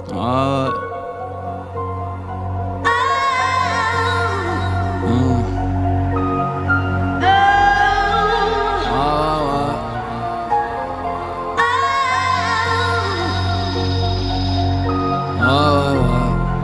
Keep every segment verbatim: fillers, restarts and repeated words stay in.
Ah ouais. Mmh. Ah ouais. Ah ouais, ouais.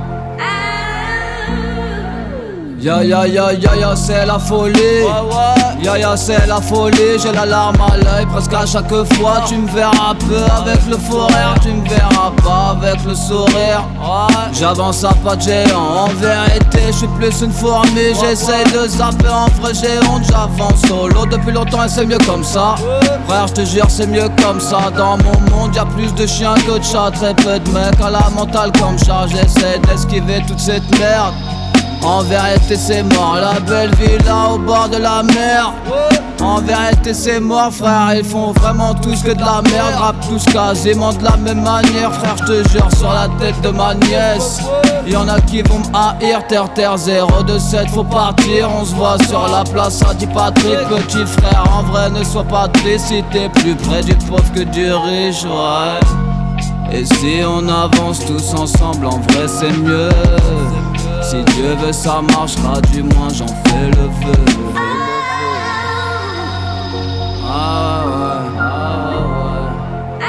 Ya ya ya ya ya, c'est la folie. Ouais, ouais. Ya ya, c'est la folie. J'ai la larme à l'œil presque à chaque fois. Tu me verras peu avec le fou rire, tu me verras pas avec le sourire. Ouais. J'avance à pas de géant. En vérité, je suis plus une fourmi. J'essaye de zapper, en vrai j'ai honte. J'avance solo depuis longtemps et c'est mieux comme ça. Frère, je te jure, c'est mieux comme ça. Dans mon monde, y'a plus de chiens que de chats. Très peu de mecs à la mentale comme ça. J'essaie d'esquiver toute cette merde. En vérité c'est mort, la belle villa au bord de la mer. En vérité c'est mort frère, ils font vraiment tous que de la merde. Rappent tous quasiment de la même manière frère, je te jure sur la tête de ma nièce. Y'en a qui vont m'haïr, terre terre zéro deux sept, faut partir. On se voit sur la place, ça dit Patrick, petit frère. En vrai ne sois pas triste si t'es plus près du pauvre que du riche, ouais. Et si on avance tous ensemble, en vrai c'est mieux. Si Dieu veut ça marchera, du moins j'en fais le vœu. Ah ouais, ah ouais.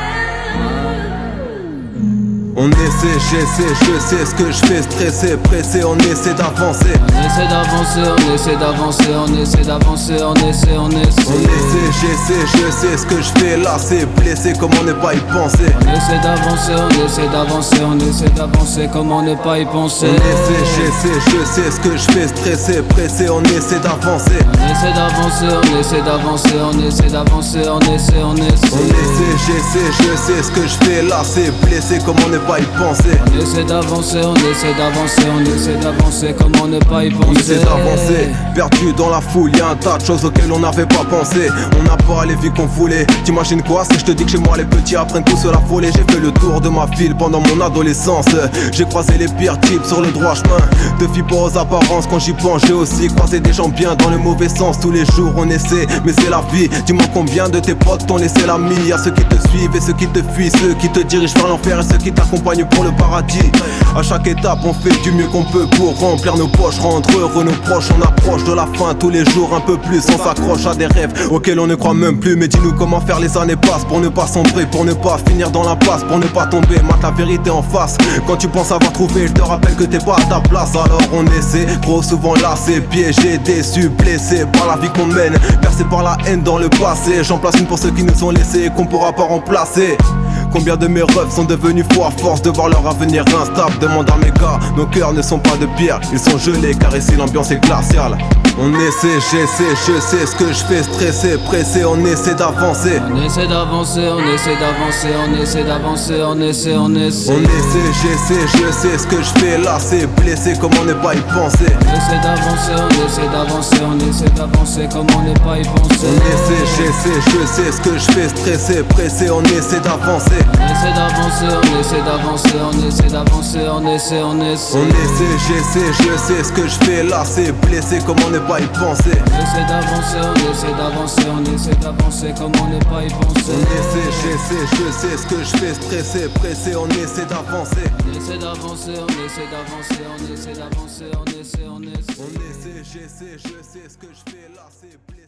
On essaie, j'essaie, je sais ce que je fais, stressé, pressé, on essaie d'avancer. On essaie d'avancer, on essaie d'avancer, on essaie d'avancer, on essaie, on essaie. On essaie, j'essaie, je sais ce que je fais, là c'est blessé, comment ne pas y penser. On essaie d'avancer, on essaie d'avancer, on essaie d'avancer, comment ne pas y penser. On essaie, j'essaie, je sais ce que je fais, stressé, pressé, on essaie d'avancer. On essaie d'avancer, on essaie d'avancer, on essaie d'avancer, on essaie, on essaie. On essaie, j'essaie, je sais ce que je fais, là c'est blessé, comment ne pas y penser. On essaie d'avancer, on essaie d'avancer, on essaie d'avancer, comment ne pas y penser. On essaie d'avancer, perdu dans la foule, y'a un tas de choses auxquelles on n'avait pas pensé. On n'a pas les vies qu'on voulait. T'imagines quoi si je te dis que chez moi les petits apprennent tous à la folie. J'ai fait le tour de ma ville pendant mon adolescence. J'ai croisé les pires types sur le droit chemin. De filles pour aux apparences, quand j'y pense j'ai aussi croisé des gens bien dans le mauvais sens. Tous les jours on essaie, mais c'est la vie. Dis-moi combien de tes potes t'ont laissé l'ami. Y'a ceux qui te suivent et ceux qui te fuient, ceux qui te dirigent vers l'enfer et ceux qui t'accompagnent pour le paradis. À chaque étape on fait du mieux qu'on peut pour remplir nos poches, rendre heureux nos proches. On approche de la fin tous les jours un peu plus. On s'accroche à des rêves auxquels on ne croit même plus. Mais dis-nous comment faire les années passent pour ne pas sombrer, pour ne pas finir dans l'impasse, pour ne pas tomber. Mate la vérité en face. Quand tu penses avoir trouvé, je te rappelle que t'es pas à ta place. Alors on essaie, trop souvent lassé, piégé, déçu, blessé par la vie qu'on mène, percé par la haine dans le passé. J'en place une pour ceux qui nous ont laissés et qu'on pourra pas remplacer. Combien de mes rêves sont devenus fous à force de voir leur avenir instable. Demande à mes gars, nos cœurs ne sont pas de pierre, ils sont gelés car ici l'ambiance est glaciale. On essaie, j'essaie, je sais ce que je fais, stressé, pressé, on essaie d'avancer. On essaie d'avancer, on essaie d'avancer, on essaie d'avancer, on essaie, on essaie. On essaie, j'essaie, je sais ce que je fais, là c'est blessé, comment ne pas y penser. On essaie d'avancer, on essaie d'avancer, on essaie d'avancer, comment ne pas y penser. On essaie, j'essaie, je sais ce que je fais, stressé, pressé, on essaie d'avancer. On essaie d'avancer, on essaie d'avancer, on essaie d'avancer, on essaie, on essaie. On essaie, j'essaie, je sais ce que je fais, là c'est blessé, comment ne pas y penser. On essaie d'avancer, on essaie d'avancer, on essaie d'avancer, comment ne pas y penser. On essaie, j'essaie, je sais ce que je fais, stressé, pressé, on essaie d'avancer. On essaie d'avancer, on essaie d'avancer, on essaie d'avancer, on essaie, on essaie. On essaie, j'essaie, je sais ce que je fais, là c'est blessé.